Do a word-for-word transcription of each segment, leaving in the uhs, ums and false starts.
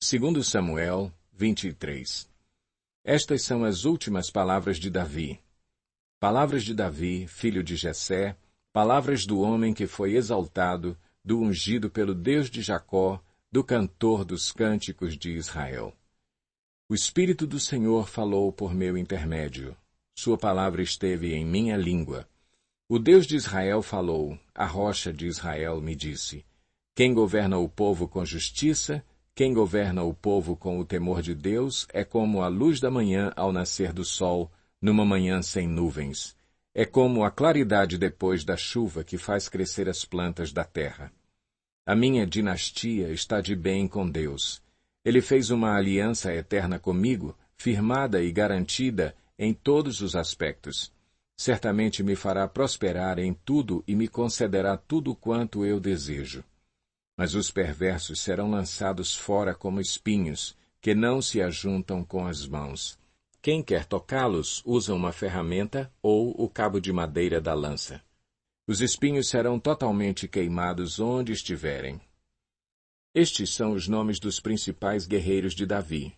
Segundo Samuel vinte e três. Estas são as últimas palavras de Davi. Palavras de Davi, filho de Jessé, palavras do homem que foi exaltado, do ungido pelo Deus de Jacó, do cantor dos cânticos de Israel. O Espírito do Senhor falou por meu intermédio. Sua palavra esteve em minha língua. O Deus de Israel falou, a rocha de Israel me disse: quem governa o povo com justiça, quem governa o povo com o temor de Deus, é como a luz da manhã ao nascer do sol, numa manhã sem nuvens. É como a claridade depois da chuva que faz crescer as plantas da terra. A minha dinastia está de bem com Deus. Ele fez uma aliança eterna comigo, firmada e garantida em todos os aspectos. Certamente me fará prosperar em tudo e me concederá tudo quanto eu desejo. Mas os perversos serão lançados fora como espinhos, que não se ajuntam com as mãos. Quem quer tocá-los usa uma ferramenta ou o cabo de madeira da lança. Os espinhos serão totalmente queimados onde estiverem. Estes são os nomes dos principais guerreiros de Davi.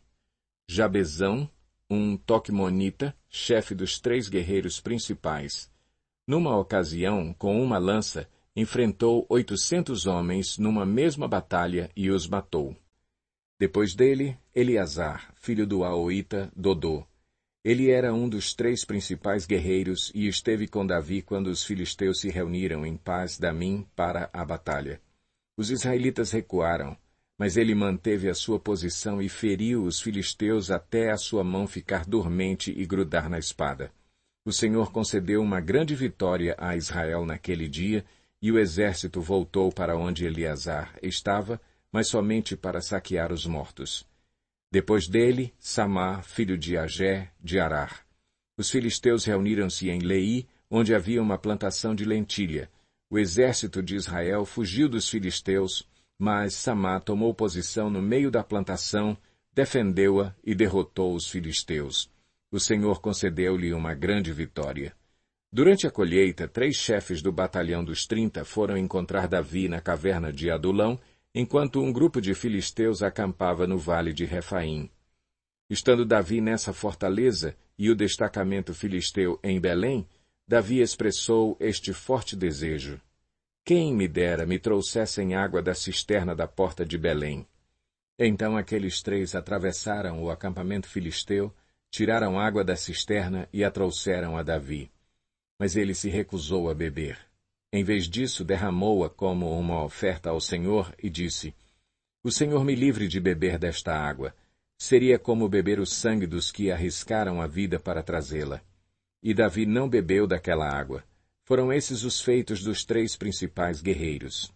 Jabezão, um toquemonita, chefe dos três guerreiros principais. Numa ocasião, com uma lança, enfrentou oitocentos homens numa mesma batalha e os matou. Depois dele, Eleazar, filho do Aoíta, Dodô. Ele era um dos três principais guerreiros e esteve com Davi quando os filisteus se reuniram em Pas-damim para a batalha. Os israelitas recuaram, mas ele manteve a sua posição e feriu os filisteus até a sua mão ficar dormente e grudar na espada. O Senhor concedeu uma grande vitória a Israel naquele dia, e o exército voltou para onde Eleazar estava, mas somente para saquear os mortos. Depois dele, Samá, filho de Agé, de Arar. Os filisteus reuniram-se em Leí, onde havia uma plantação de lentilha. O exército de Israel fugiu dos filisteus, mas Samá tomou posição no meio da plantação, defendeu-a e derrotou os filisteus. O Senhor concedeu-lhe uma grande vitória. Durante a colheita, três chefes do batalhão dos trinta foram encontrar Davi na caverna de Adulão, enquanto um grupo de filisteus acampava no vale de Refaim. Estando Davi nessa fortaleza e o destacamento filisteu em Belém, Davi expressou este forte desejo: quem me dera me trouxessem água da cisterna da porta de Belém. Então aqueles três atravessaram o acampamento filisteu, tiraram água da cisterna e a trouxeram a Davi. Mas ele se recusou a beber. Em vez disso, derramou-a como uma oferta ao Senhor e disse: o Senhor me livre de beber desta água. Seria como beber o sangue dos que arriscaram a vida para trazê-la. E Davi não bebeu daquela água. Foram esses os feitos dos três principais guerreiros.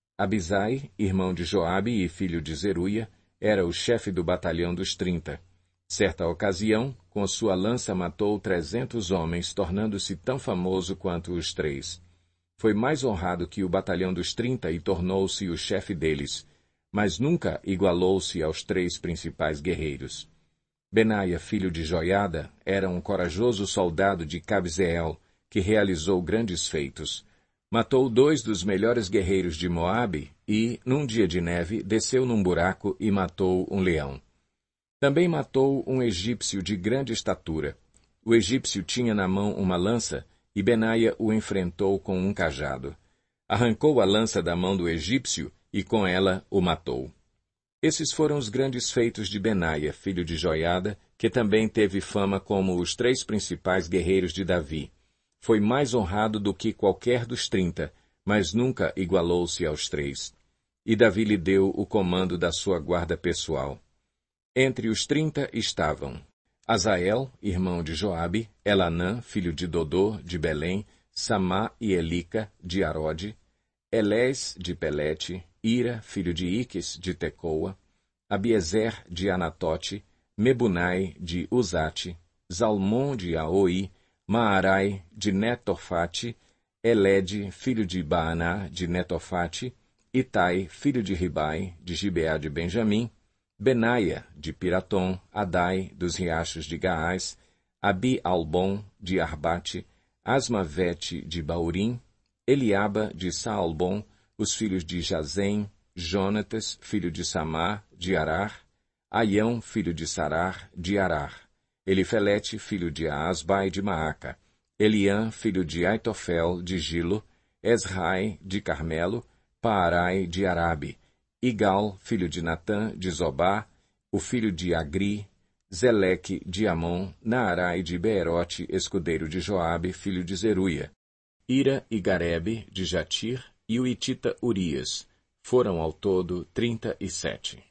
Abisai, irmão de Joabe e filho de Zeruia, era o chefe do batalhão dos trinta. Certa ocasião, com sua lança matou trezentos homens, tornando-se tão famoso quanto os três. Foi mais honrado que o batalhão dos trinta e tornou-se o chefe deles, mas nunca igualou-se aos três principais guerreiros. Benaia, filho de Joiada, era um corajoso soldado de Cabzeel, que realizou grandes feitos. Matou dois dos melhores guerreiros de Moabe e, num dia de neve, desceu num buraco e matou um leão. Também matou um egípcio de grande estatura. O egípcio tinha na mão uma lança, e Benaia o enfrentou com um cajado. Arrancou a lança da mão do egípcio e com ela o matou. Esses foram os grandes feitos de Benaia, filho de Joiada, que também teve fama como os três principais guerreiros de Davi. Foi mais honrado do que qualquer dos trinta, mas nunca igualou-se aos três. E Davi lhe deu o comando da sua guarda pessoal. Entre os trinta estavam Azael, irmão de Joabe, Elanã, filho de Dodô, de Belém, Samá e Elica, de Arode, Elés, de Pelete, Ira, filho de Iques, de Tecoa, Abiezer, de Anatote, Mebunai, de Uzate, Zalmon, de Aoi, Maarai, de Netofate, Elede, filho de Baaná, de Netofate, Itai, filho de Ribai, de Gibeá de Benjamim, Benaia, de Piratom, Adai, dos riachos de Gaás, Abi-Albon, de Arbate, Asmavete, de Baurim, Eliaba, de Saalbon, os filhos de Jazem, Jonatas, filho de Samar, de Arar, Aião, filho de Sarar, de Arar. Elifelete, filho de Aasbai, de Maaca. Eliã, filho de Aitofel, de Gilo. Esrai, de Carmelo. Paarai, de Arabe. Igal, filho de Natã, de Zobá. O filho de Agri. Zeleque, de Amon. Naarai, de Beerote, escudeiro de Joabe, filho de Zeruia. Ira e Garebe, de Jatir, e o Itita Urias. Foram ao todo trinta e sete.